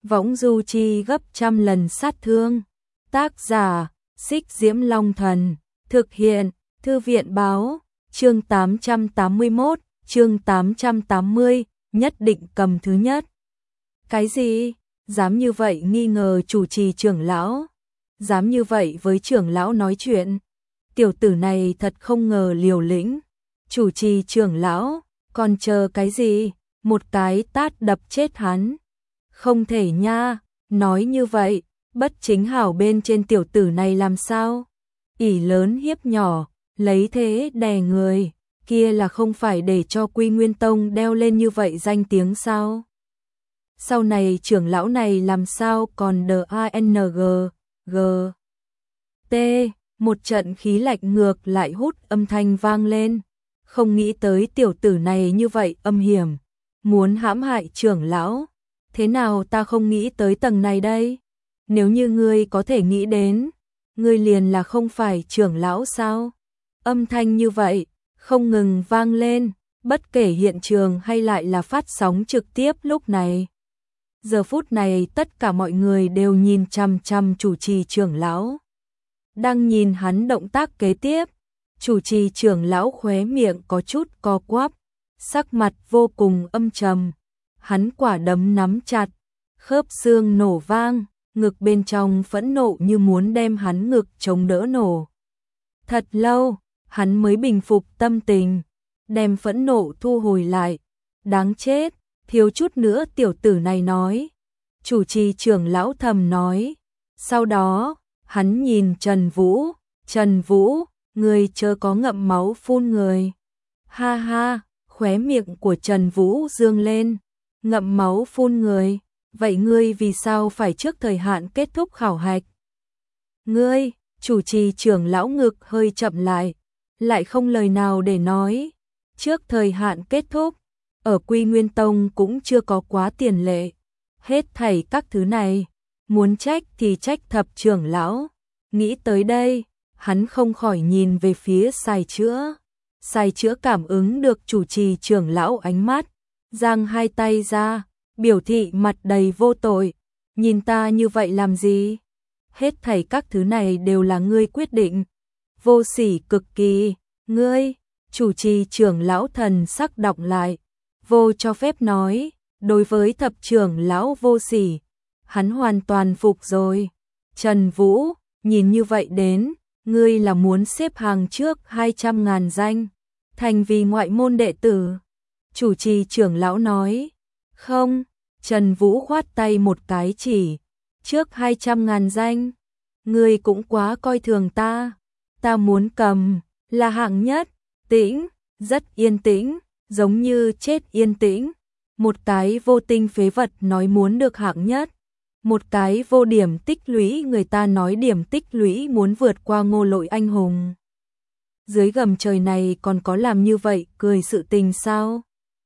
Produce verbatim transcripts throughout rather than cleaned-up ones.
võng du chi gấp trăm lần sát thương. Tác giả, Xích Diễm Long Thần. Thực hiện, Thư viện báo. Chương tám trăm tám mươi mốt, chương tám trăm tám mươi, nhất định cầm thứ nhất. Cái gì? Dám như vậy nghi ngờ chủ trì trưởng lão? Dám như vậy với trưởng lão nói chuyện? Tiểu tử này thật không ngờ liều lĩnh. Chủ trì trưởng lão, còn chờ cái gì? Một cái tát đập chết hắn. Không thể nha, nói như vậy, bất chính hảo bên trên tiểu tử này làm sao? Ỷ lớn hiếp nhỏ, lấy thế đè người, kia là không phải để cho Quy Nguyên Tông đeo lên như vậy danh tiếng sao? Sau này trưởng lão này làm sao còn đờ a en giê, g, t, một trận khí lạnh ngược lại hút âm thanh vang lên. Không nghĩ tới tiểu tử này như vậy âm hiểm, muốn hãm hại trưởng lão. Thế nào ta không nghĩ tới tầng này đây? Nếu như ngươi có thể nghĩ đến, ngươi liền là không phải trưởng lão sao? Âm thanh như vậy, không ngừng vang lên, bất kể hiện trường hay lại là phát sóng trực tiếp lúc này. Giờ phút này tất cả mọi người đều nhìn chằm chằm chủ trì trưởng lão. Đang nhìn hắn động tác kế tiếp, chủ trì trưởng lão khóe miệng có chút co quắp, sắc mặt vô cùng âm trầm. Hắn quả đấm nắm chặt, khớp xương nổ vang, ngực bên trong phẫn nộ như muốn đem hắn ngực chống đỡ nổ. Thật lâu, hắn mới bình phục tâm tình, đem phẫn nộ thu hồi lại. Đáng chết, thiếu chút nữa tiểu tử này nói. Chủ trì trưởng lão thầm nói. Sau đó, hắn nhìn Trần Vũ, Trần Vũ, người chớ có ngậm máu phun người. Ha ha, khóe miệng của Trần Vũ dương lên. Ngậm máu phun người, vậy ngươi vì sao phải trước thời hạn kết thúc khảo hạch? Ngươi, chủ trì trưởng lão ngực hơi chậm lại, lại không lời nào để nói. Trước thời hạn kết thúc, ở Quy Nguyên Tông cũng chưa có quá tiền lệ. Hết thảy các thứ này, muốn trách thì trách thập trưởng lão. Nghĩ tới đây, hắn không khỏi nhìn về phía Sài Chữa. Sài Chữa cảm ứng được chủ trì trưởng lão ánh mắt, giang hai tay ra, biểu thị mặt đầy vô tội. Nhìn ta như vậy làm gì? Hết thảy các thứ này đều là ngươi quyết định. Vô sỉ cực kỳ, ngươi, chủ trì trưởng lão thần sắc đọc lại. Vô cho phép nói, đối với thập trưởng lão vô sỉ, hắn hoàn toàn phục rồi. Trần Vũ, nhìn như vậy đến, ngươi là muốn xếp hàng trước hai trăm ngàn danh, thành vì ngoại môn đệ tử. Chủ trì trưởng lão nói, không, Trần Vũ khoát tay một cái chỉ, trước hai trăm ngàn danh, ngươi cũng quá coi thường ta, ta muốn cầm, là hạng nhất, tĩnh, rất yên tĩnh, giống như chết yên tĩnh, một cái vô tinh phế vật nói muốn được hạng nhất, một cái vô điểm tích lũy người ta nói điểm tích lũy muốn vượt qua Ngô Lỗi anh hùng. Dưới gầm trời này còn có làm như vậy cười sự tình sao?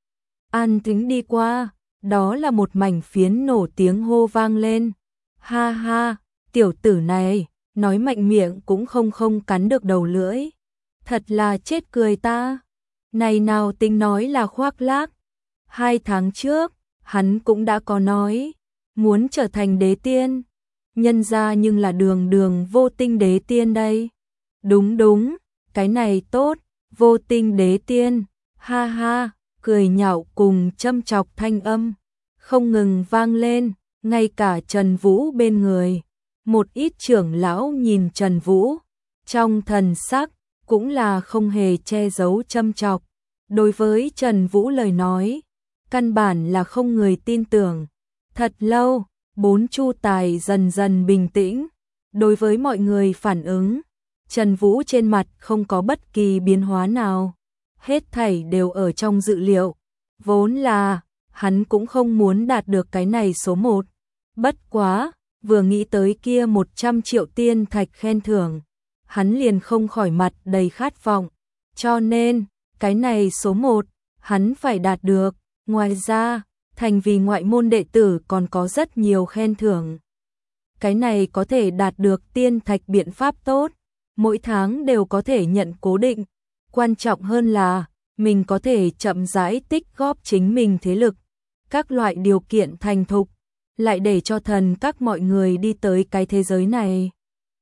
An tính đi qua, đó là một mảnh phiến nổ tiếng hô vang lên. Ha ha, tiểu tử này, nói mạnh miệng cũng không không cắn được đầu lưỡi. Thật là chết cười ta. Này nào tính nói là khoác lác. Hai tháng trước, hắn cũng đã có nói, muốn trở thành đế tiên. Nhân ra nhưng là đường đường vô tinh đế tiên đây. Đúng đúng, cái này tốt, vô tinh đế tiên. Ha ha. Cười nhạo cùng châm chọc thanh âm, không ngừng vang lên, ngay cả Trần Vũ bên người. Một ít trưởng lão nhìn Trần Vũ, trong thần sắc, cũng là không hề che giấu châm chọc. Đối với Trần Vũ lời nói, căn bản là không người tin tưởng. Thật lâu, bốn chu tài dần dần bình tĩnh. Đối với mọi người phản ứng, Trần Vũ trên mặt không có bất kỳ biến hóa nào. Hết thảy đều ở trong dự liệu. Vốn là, hắn cũng không muốn đạt được cái này số một. Bất quá, vừa nghĩ tới kia một trăm triệu tiên thạch khen thưởng, hắn liền không khỏi mặt đầy khát vọng. Cho nên, cái này số một, hắn phải đạt được. Ngoài ra, thành vì ngoại môn đệ tử còn có rất nhiều khen thưởng. Cái này có thể đạt được tiên thạch biện pháp tốt, mỗi tháng đều có thể nhận cố định. Quan trọng hơn là, mình có thể chậm rãi tích góp chính mình thế lực. Các loại điều kiện thành thục, lại để cho thần các mọi người đi tới cái thế giới này.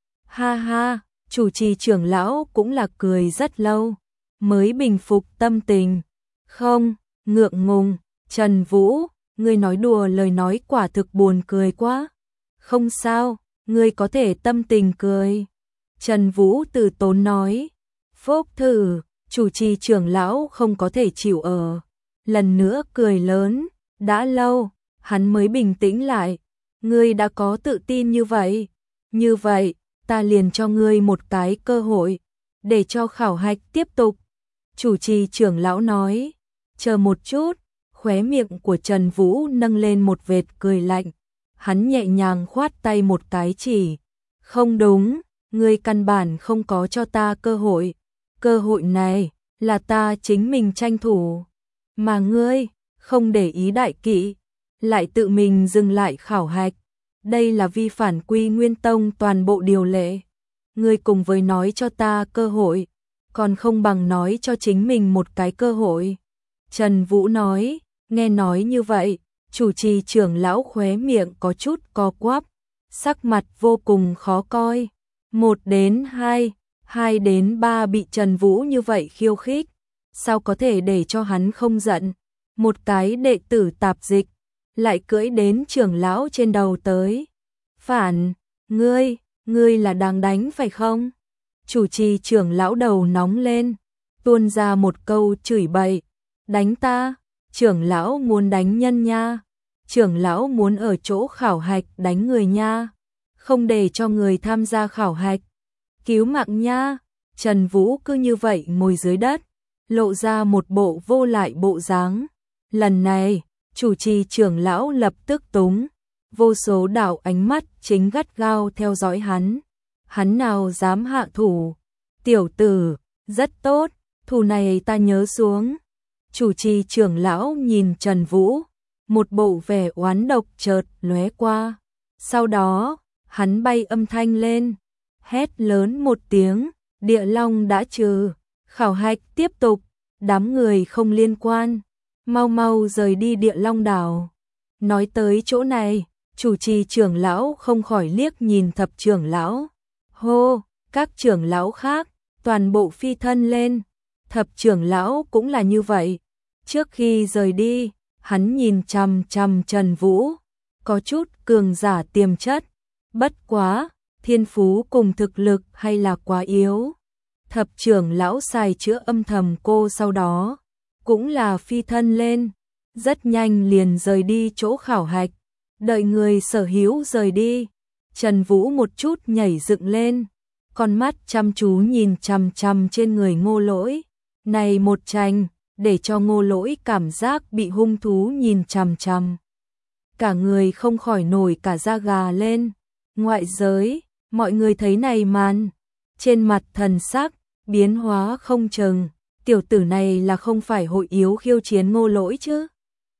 Ha ha, chủ trì trưởng lão cũng là cười rất lâu, mới bình phục tâm tình. Không, ngượng ngùng, Trần Vũ, ngươi nói đùa lời nói quả thực buồn cười quá. Không sao, ngươi có thể tâm tình cười. Trần Vũ từ tốn nói. Phốc thử, chủ trì trưởng lão không có thể chịu ở. Lần nữa cười lớn, đã lâu, hắn mới bình tĩnh lại. Ngươi đã có tự tin như vậy. Như vậy, ta liền cho ngươi một cái cơ hội, để cho khảo hạch tiếp tục. Chủ trì trưởng lão nói, chờ một chút, khóe miệng của Trần Vũ nâng lên một vệt cười lạnh. Hắn nhẹ nhàng khoát tay một cái chỉ, không đúng, ngươi căn bản không có cho ta cơ hội. Cơ hội này, là ta chính mình tranh thủ. Mà ngươi, không để ý đại kỵ, lại tự mình dừng lại khảo hạch. Đây là vi phản Quy Nguyên Tông toàn bộ điều lệ. Ngươi cùng với nói cho ta cơ hội, còn không bằng nói cho chính mình một cái cơ hội. Trần Vũ nói, nghe nói như vậy, chủ trì trưởng lão khóe miệng có chút co quắp, sắc mặt vô cùng khó coi. Một đến hai, hai đến ba bị Trần Vũ như vậy khiêu khích, sao có thể để cho hắn không giận. Một cái đệ tử tạp dịch, lại cưỡi đến trưởng lão trên đầu tới. Phản, ngươi, ngươi là đang đánh phải không? Chủ trì trưởng lão đầu nóng lên, tuôn ra một câu chửi bậy. Đánh ta, trưởng lão muốn đánh nhân nha. Trưởng lão muốn ở chỗ khảo hạch đánh người nha. Không để cho người tham gia khảo hạch. Cứu mạng nha. Trần Vũ cứ như vậy ngồi dưới đất, lộ ra một bộ vô lại bộ dáng. Lần này, chủ trì trưởng lão lập tức túng, vô số đạo ánh mắt chính gắt gao theo dõi hắn. Hắn nào dám hạ thủ? Tiểu tử, rất tốt, thủ này ta nhớ xuống. Chủ trì trưởng lão nhìn Trần Vũ, một bộ vẻ oán độc chợt lóe qua. Sau đó, hắn bay âm thanh lên, hét lớn một tiếng, địa long đã trừ, khảo hạch tiếp tục, đám người không liên quan, mau mau rời đi địa long đảo. Nói tới chỗ này, chủ trì trưởng lão không khỏi liếc nhìn thập trưởng lão. Hô, các trưởng lão khác, toàn bộ phi thân lên. Thập trưởng lão cũng là như vậy. Trước khi rời đi, hắn nhìn chằm chằm Trần Vũ, có chút cường giả tiềm chất. Bất quá, thiên phú cùng thực lực hay là quá yếu. Thập trưởng lão xài chữa âm thầm cô sau đó, cũng là phi thân lên, rất nhanh liền rời đi chỗ khảo hạch. Đợi người sở hữu rời đi, Trần Vũ một chút nhảy dựng lên, con mắt chăm chú nhìn chằm chằm trên người Ngô Lỗi. Này một tranh, để cho Ngô Lỗi cảm giác bị hung thú nhìn chằm chằm. Cả người không khỏi nổi cả da gà lên. Ngoại giới, mọi người thấy này màn, trên mặt thần sắc biến hóa không chừng. Tiểu tử này là không phải hội yếu khiêu chiến Ngô Lỗi chứ?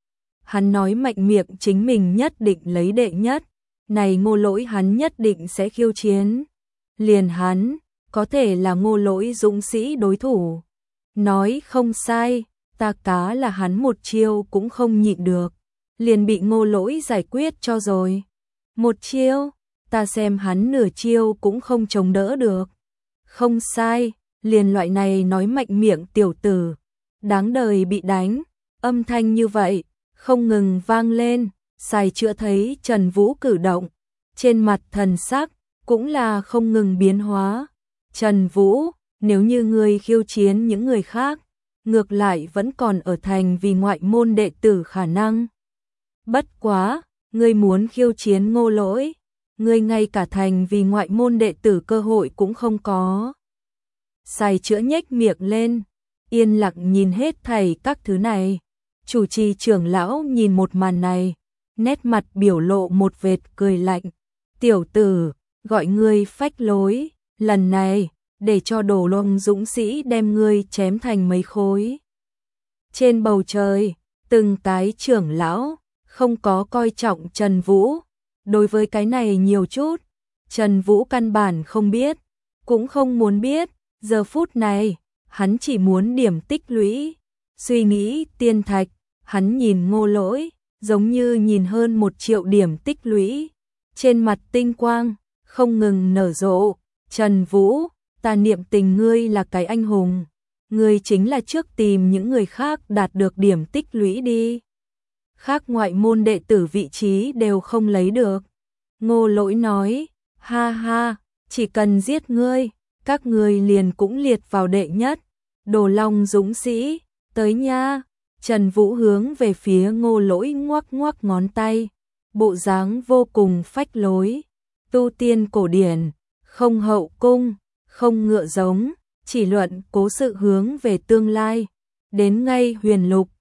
Hắn nói mạnh miệng chính mình nhất định lấy đệ nhất, này Ngô Lỗi hắn nhất định sẽ khiêu chiến. Liền hắn, có thể là Ngô Lỗi dũng sĩ đối thủ. Nói không sai, ta cá là hắn một chiêu cũng không nhịn được, liền bị Ngô Lỗi giải quyết cho rồi. Một chiêu, ta xem hắn nửa chiêu cũng không chống đỡ được. Không sai, liền loại này nói mạnh miệng tiểu tử, đáng đời bị đánh. Âm thanh như vậy, không ngừng vang lên, xài chữa thấy Trần Vũ cử động, trên mặt thần sắc cũng là không ngừng biến hóa. Trần Vũ, nếu như ngươi khiêu chiến những người khác, ngược lại vẫn còn ở thành vì ngoại môn đệ tử khả năng. Bất quá, ngươi muốn khiêu chiến Ngô Lỗi, ngươi ngay cả thành vì ngoại môn đệ tử cơ hội cũng không có. Xài chữa nhếch miệng lên, yên lặng nhìn hết thảy các thứ này. Chủ trì trưởng lão nhìn một màn này, nét mặt biểu lộ một vệt cười lạnh. Tiểu tử, gọi ngươi phách lối, lần này, để cho Đồ Long dũng sĩ đem ngươi chém thành mấy khối. Trên bầu trời, từng cái trưởng lão, không có coi trọng Trần Vũ. Đối với cái này nhiều chút, Trần Vũ căn bản không biết, cũng không muốn biết. Giờ phút này, hắn chỉ muốn điểm tích lũy, suy nghĩ tiên thạch. Hắn nhìn Ngô Lỗi, giống như nhìn hơn một triệu điểm tích lũy, trên mặt tinh quang, không ngừng nở rộ. Trần Vũ, ta niệm tình ngươi là cái anh hùng, ngươi chính là trước tìm những người khác đạt được điểm tích lũy đi. Khác ngoại môn đệ tử vị trí đều không lấy được. Ngô Lỗi nói, ha ha, chỉ cần giết ngươi, các ngươi liền cũng liệt vào đệ nhất. Đồ Long dũng sĩ, tới nha. Trần Vũ hướng về phía Ngô Lỗi ngoắc ngoắc ngón tay, bộ dáng vô cùng phách lối. Tu tiên cổ điển, không hậu cung, không ngựa giống, chỉ luận cố sự hướng về tương lai. Đến ngay huyền lục,